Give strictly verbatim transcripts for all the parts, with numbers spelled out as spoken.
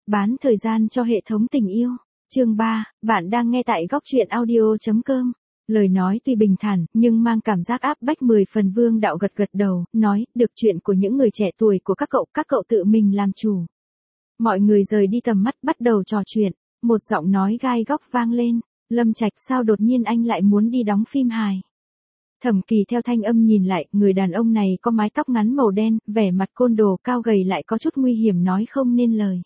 Bán thời gian cho hệ thống tình yêu. Chương ba, bạn đang nghe tại góc truyện audio chấm com. Lời nói tuy bình thản, nhưng mang cảm giác áp bách mười phần. Vương Đạo gật gật đầu, nói, được, chuyện của những người trẻ tuổi của các cậu, các cậu tự mình làm chủ. Mọi người rời đi tầm mắt bắt đầu trò chuyện, một giọng nói gai góc vang lên, Lâm Trạch, sao đột nhiên anh lại muốn đi đóng phim hài? Thẩm Kỳ theo thanh âm nhìn lại, người đàn ông này có mái tóc ngắn màu đen, vẻ mặt côn đồ, cao gầy lại có chút nguy hiểm, nói không nên lời.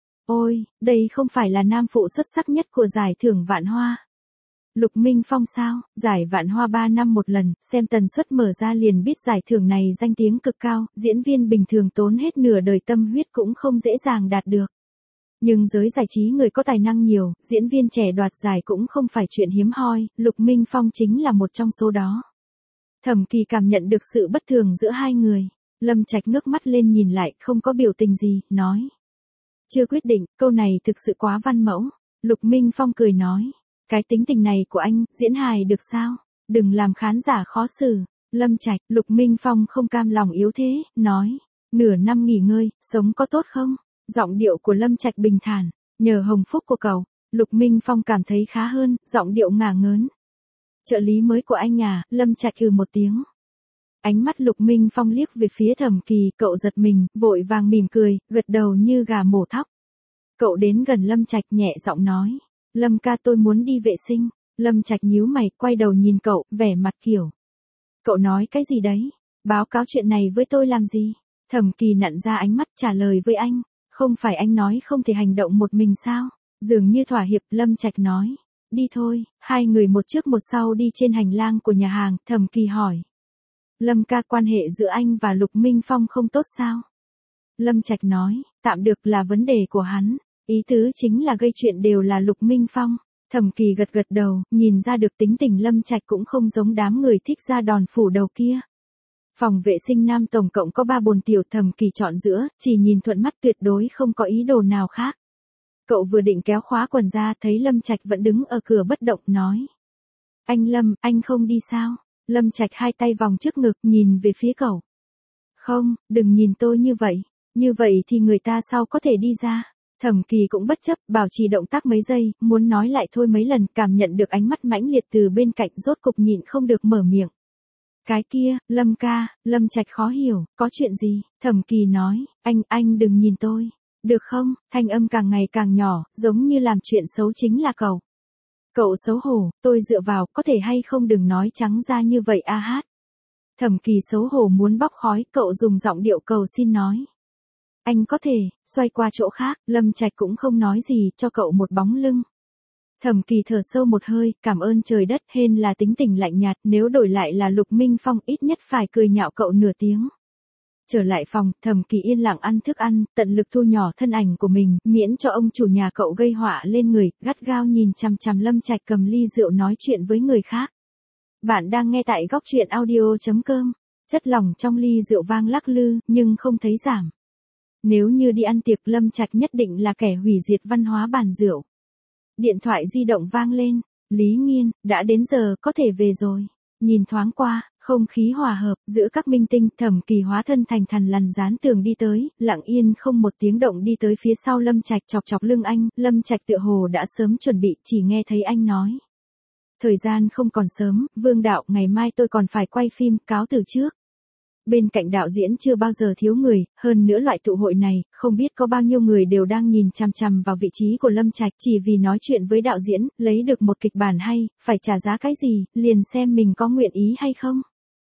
Ôi, đây không phải là nam phụ xuất sắc nhất của giải thưởng Vạn Hoa. Lục Minh Phong sao? Giải Vạn Hoa ba năm một lần, xem tần suất mở ra liền biết giải thưởng này danh tiếng cực cao, diễn viên bình thường tốn hết nửa đời tâm huyết cũng không dễ dàng đạt được. Nhưng giới giải trí người có tài năng nhiều, diễn viên trẻ đoạt giải cũng không phải chuyện hiếm hoi, Lục Minh Phong chính là một trong số đó. Thẩm Kỳ cảm nhận được sự bất thường giữa hai người. Lâm Trạch ngước mắt lên nhìn lại, không có biểu tình gì, nói. Chưa quyết định, câu này thực sự quá văn mẫu. Lục Minh Phong cười nói. Cái tính tình này của anh, diễn hài được sao? Đừng làm khán giả khó xử. Lâm Trạch, Lục Minh Phong không cam lòng yếu thế, nói. Nửa năm nghỉ ngơi, sống có tốt không? Giọng điệu của Lâm Trạch bình thản. Nhờ hồng phúc của cậu, Lục Minh Phong cảm thấy khá hơn, giọng điệu ngả ngớn. Trợ lý mới của anh à? Lâm Trạch ừ một tiếng. Ánh mắt Lục Minh Phong liếc về phía Thẩm Kỳ, cậu giật mình, vội vàng mỉm cười, gật đầu như gà mổ thóc. Cậu đến gần Lâm Trạch nhẹ giọng nói. Lâm ca, tôi muốn đi vệ sinh. Lâm Trạch nhíu mày, quay đầu nhìn cậu, vẻ mặt kiểu. Cậu nói cái gì đấy? Báo cáo chuyện này với tôi làm gì? Thẩm Kỳ nặn ra ánh mắt trả lời với anh. Không phải anh nói không thể hành động một mình sao? Dường như thỏa hiệp, Lâm Trạch nói. Đi thôi. Hai người một trước một sau đi trên hành lang của nhà hàng, Thẩm Kỳ hỏi. Lâm ca, quan hệ giữa anh và Lục Minh Phong không tốt sao? Lâm Trạch nói, tạm được, là vấn đề của hắn. Ý tứ chính là gây chuyện đều là Lục Minh Phong. Thẩm Kỳ gật gật đầu, nhìn ra được tính tình Lâm Trạch cũng không giống đám người thích ra đòn phủ đầu kia. Phòng vệ sinh nam tổng cộng có ba bồn tiểu, Thẩm Kỳ chọn giữa, chỉ nhìn thuận mắt, tuyệt đối không có ý đồ nào khác. Cậu vừa định kéo khóa quần ra, thấy Lâm Trạch vẫn đứng ở cửa bất động, nói. Anh Lâm, anh không đi sao? Lâm Trạch hai tay vòng trước ngực, nhìn về phía cậu. Không, đừng nhìn tôi như vậy. Như vậy thì người ta sao có thể đi ra? Thẩm Kỳ cũng bất chấp, bảo trì động tác mấy giây, muốn nói lại thôi mấy lần, cảm nhận được ánh mắt mãnh liệt từ bên cạnh, rốt cục nhịn không được mở miệng. Cái kia, Lâm ca, Lâm Trạch khó hiểu, có chuyện gì? Thẩm Kỳ nói, anh, anh đừng nhìn tôi. Được không? Thanh âm càng ngày càng nhỏ, giống như làm chuyện xấu chính là cậu. Cậu xấu hổ, tôi dựa vào, có thể hay không đừng nói trắng ra như vậy a hát. Thẩm Kỳ xấu hổ muốn bóc khói, cậu dùng giọng điệu cầu xin nói. Anh có thể, xoay qua chỗ khác, Lâm Trạch cũng không nói gì, cho cậu một bóng lưng. Thẩm Kỳ thở sâu một hơi, cảm ơn trời đất, hên là tính tình lạnh nhạt, nếu đổi lại là Lục Minh Phong ít nhất phải cười nhạo cậu nửa tiếng. Trở lại phòng, Thẩm Kỳ yên lặng ăn thức ăn, tận lực thu nhỏ thân ảnh của mình, miễn cho ông chủ nhà cậu gây họa lên người, gắt gao nhìn chằm chằm Lâm Trạch cầm ly rượu nói chuyện với người khác. Bạn đang nghe tại góc truyện audio chấm com. Chất lỏng trong ly rượu vang lắc lư, nhưng không thấy giảm. Nếu như đi ăn tiệc, Lâm Trạch nhất định là kẻ hủy diệt văn hóa bàn rượu. Điện thoại di động vang lên. Lý Nghiên, đã đến giờ, có thể về rồi. Nhìn thoáng qua, không khí hòa hợp giữa các minh tinh, Thẩm Kỳ hóa thân thành thần lằn dán tường đi tới, lặng yên không một tiếng động đi tới phía sau Lâm Trạch, chọc chọc lưng anh. Lâm Trạch tựa hồ đã sớm chuẩn bị, chỉ nghe thấy anh nói. Thời gian không còn sớm, Vương Đạo, ngày mai tôi còn phải quay phim, cáo từ trước. Bên cạnh đạo diễn chưa bao giờ thiếu người, hơn nữa loại tụ hội này, không biết có bao nhiêu người đều đang nhìn chằm chằm vào vị trí của Lâm Trạch, chỉ vì nói chuyện với đạo diễn, lấy được một kịch bản hay, phải trả giá cái gì, liền xem mình có nguyện ý hay không.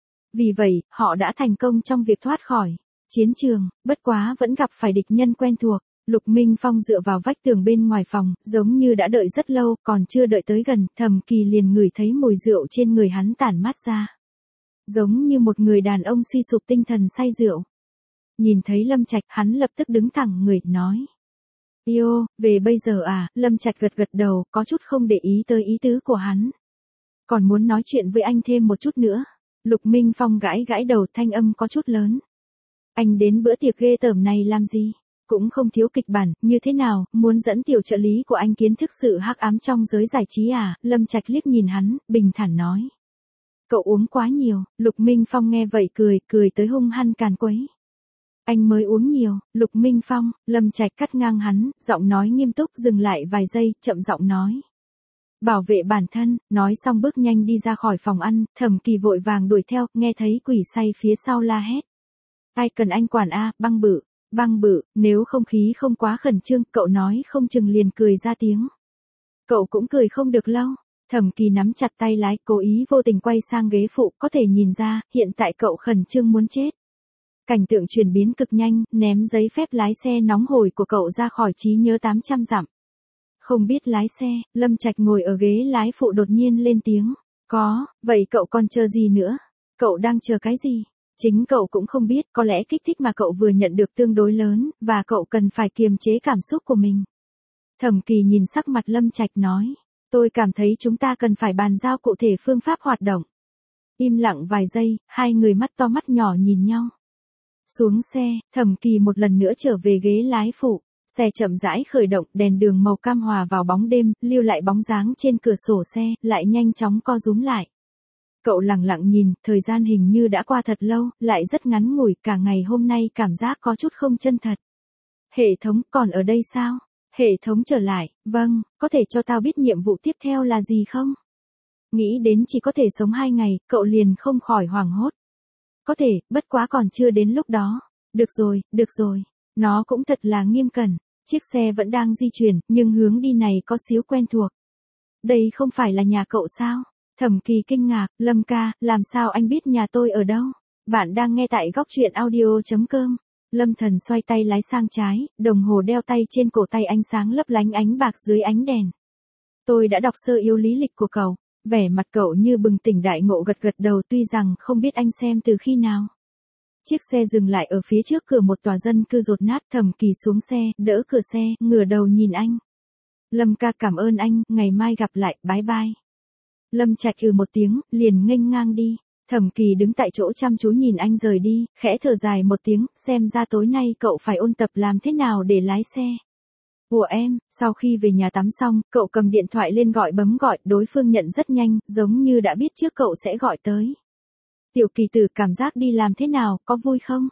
Vì vậy, họ đã thành công trong việc thoát khỏi chiến trường, bất quá vẫn gặp phải địch nhân quen thuộc. Lục Minh Phong dựa vào vách tường bên ngoài phòng, giống như đã đợi rất lâu, còn chưa đợi tới gần, Thẩm Kỳ liền ngửi thấy mùi rượu trên người hắn tản mát ra. Giống như một người đàn ông suy sụp tinh thần say rượu. Nhìn thấy Lâm Trạch, hắn lập tức đứng thẳng người, nói. Yêu, về bây giờ à? Lâm Trạch gật gật đầu, có chút không để ý tới ý tứ của hắn. Còn muốn nói chuyện với anh thêm một chút nữa. Lục Minh Phong gãi gãi đầu, thanh âm có chút lớn. Anh đến bữa tiệc ghê tởm này làm gì? Cũng không thiếu kịch bản, như thế nào, muốn dẫn tiểu trợ lý của anh kiến thức sự hắc ám trong giới giải trí à? Lâm Trạch liếc nhìn hắn, bình thản nói. Cậu uống quá nhiều. Lục Minh Phong nghe vậy cười, cười tới hung hăng càn quấy. Anh mới uống nhiều, Lục Minh Phong, Lâm Trạch cắt ngang hắn, giọng nói nghiêm túc dừng lại vài giây, chậm giọng nói. Bảo vệ bản thân, nói xong bước nhanh đi ra khỏi phòng ăn, Thẩm Kỳ vội vàng đuổi theo, nghe thấy quỷ say phía sau la hét. Ai cần anh quản a, băng bự, băng bự, nếu không khí không quá khẩn trương, cậu nói không chừng liền cười ra tiếng. Cậu cũng cười không được lâu. Thẩm Kỳ nắm chặt tay lái, cố ý vô tình quay sang ghế phụ, có thể nhìn ra, hiện tại cậu khẩn trương muốn chết. Cảnh tượng chuyển biến cực nhanh, ném giấy phép lái xe nóng hổi của cậu ra khỏi trí nhớ tám trăm dặm. Không biết lái xe, Lâm Trạch ngồi ở ghế lái phụ đột nhiên lên tiếng. Có, vậy cậu còn chờ gì nữa? Cậu đang chờ cái gì? Chính cậu cũng không biết, có lẽ kích thích mà cậu vừa nhận được tương đối lớn, và cậu cần phải kiềm chế cảm xúc của mình. Thẩm Kỳ nhìn sắc mặt Lâm Trạch nói. Tôi cảm thấy chúng ta cần phải bàn giao cụ thể phương pháp hoạt động. Im lặng vài giây, hai người mắt to mắt nhỏ nhìn nhau. Xuống xe, Thẩm Kỳ một lần nữa trở về ghế lái phụ. Xe chậm rãi khởi động, đèn đường màu cam hòa vào bóng đêm, lưu lại bóng dáng trên cửa sổ xe, lại nhanh chóng co rúm lại. Cậu lặng lặng nhìn, thời gian hình như đã qua thật lâu, lại rất ngắn ngủi, cả ngày hôm nay cảm giác có chút không chân thật. Hệ thống, còn ở đây sao? Hệ thống trở lại, vâng, có thể cho tao biết nhiệm vụ tiếp theo là gì không? Nghĩ đến chỉ có thể sống hai ngày, cậu liền không khỏi hoảng hốt. Có thể, bất quá còn chưa đến lúc đó. Được rồi, được rồi. Nó cũng thật là nghiêm cẩn. Chiếc xe vẫn đang di chuyển, nhưng hướng đi này có xíu quen thuộc. Đây không phải là nhà cậu sao? Thẩm Kỳ kinh ngạc, Lâm ca, làm sao anh biết nhà tôi ở đâu? Bạn đang nghe tại góc truyện audio chấm com. Lâm Thần xoay tay lái sang trái, đồng hồ đeo tay trên cổ tay ánh sáng lấp lánh ánh bạc dưới ánh đèn. Tôi đã đọc sơ yếu lý lịch của cậu, vẻ mặt cậu như bừng tỉnh đại ngộ gật gật đầu tuy rằng không biết anh xem từ khi nào. Chiếc xe dừng lại ở phía trước cửa một tòa dân cư dột nát, Thẩm Kỳ xuống xe, đỡ cửa xe, ngửa đầu nhìn anh. Lâm ca cảm ơn anh, ngày mai gặp lại, bye bye. Lâm Trạch ừ một tiếng, liền nghênh ngang đi. Thẩm Kỳ đứng tại chỗ chăm chú nhìn anh rời đi, khẽ thở dài một tiếng, xem ra tối nay cậu phải ôn tập làm thế nào để lái xe. Ủa em, sau khi về nhà tắm xong, cậu cầm điện thoại lên gọi bấm gọi, đối phương nhận rất nhanh, giống như đã biết trước cậu sẽ gọi tới. Tiểu Kỳ Tử, cảm giác đi làm thế nào, có vui không?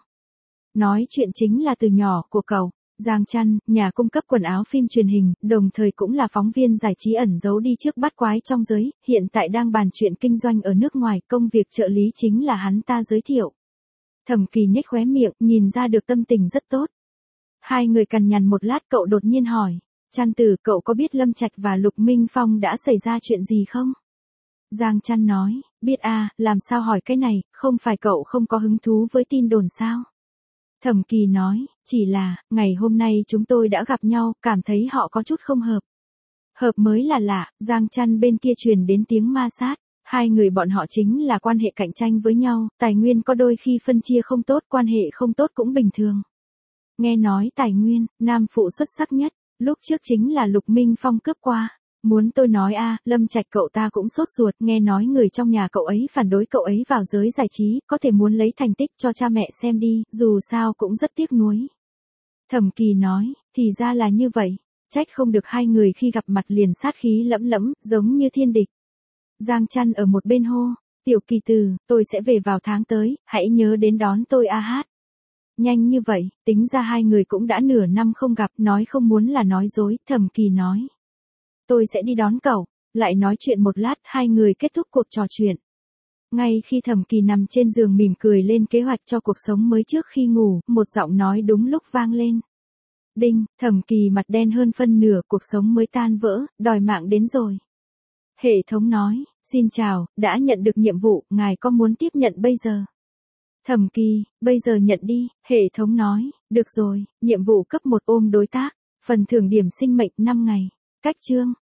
Nói chuyện chính là từ nhỏ của cậu. Giang Trăn, nhà cung cấp quần áo phim truyền hình, đồng thời cũng là phóng viên giải trí ẩn giấu đi trước bắt quái trong giới, hiện tại đang bàn chuyện kinh doanh ở nước ngoài, công việc trợ lý chính là hắn ta giới thiệu. Thẩm Kỳ nhếch khóe miệng, nhìn ra được tâm tình rất tốt. Hai người cằn nhằn một lát, cậu đột nhiên hỏi, Trăn Tử, cậu có biết Lâm Trạch và Lục Minh Phong đã xảy ra chuyện gì không? Giang Trăn nói, biết à, làm sao hỏi cái này, không phải cậu không có hứng thú với tin đồn sao? Thẩm Kỳ nói, chỉ là, ngày hôm nay chúng tôi đã gặp nhau, cảm thấy họ có chút không hợp. Hợp mới là lạ, Giang Trăn bên kia truyền đến tiếng ma sát. Hai người bọn họ chính là quan hệ cạnh tranh với nhau, tài nguyên có đôi khi phân chia không tốt, quan hệ không tốt cũng bình thường. Nghe nói tài nguyên, nam phụ xuất sắc nhất, lúc trước chính là Lục Minh Phong cướp qua. Muốn tôi nói a, à, Lâm Trạch cậu ta cũng sốt ruột, nghe nói người trong nhà cậu ấy phản đối cậu ấy vào giới giải trí, có thể muốn lấy thành tích cho cha mẹ xem đi, dù sao cũng rất tiếc nuối. Thẩm Kỳ nói, thì ra là như vậy, trách không được hai người khi gặp mặt liền sát khí lẫm lẫm, giống như thiên địch. Giang Trăn ở một bên hô, Tiểu Kỳ Tử, tôi sẽ về vào tháng tới, hãy nhớ đến đón tôi a hát. Nhanh như vậy, tính ra hai người cũng đã nửa năm không gặp, nói không muốn là nói dối, Thẩm Kỳ nói. Tôi sẽ đi đón cậu, lại nói chuyện một lát, hai người kết thúc cuộc trò chuyện. Ngay khi Thẩm Kỳ nằm trên giường mỉm cười lên kế hoạch cho cuộc sống mới trước khi ngủ, một giọng nói đúng lúc vang lên. Đinh, Thẩm Kỳ mặt đen hơn phân nửa, cuộc sống mới tan vỡ, đòi mạng đến rồi. Hệ thống nói, xin chào, đã nhận được nhiệm vụ, ngài có muốn tiếp nhận bây giờ? Thẩm Kỳ, bây giờ nhận đi, hệ thống nói, được rồi, nhiệm vụ cấp một ôm đối tác, phần thưởng điểm sinh mệnh năm ngày. Cách chương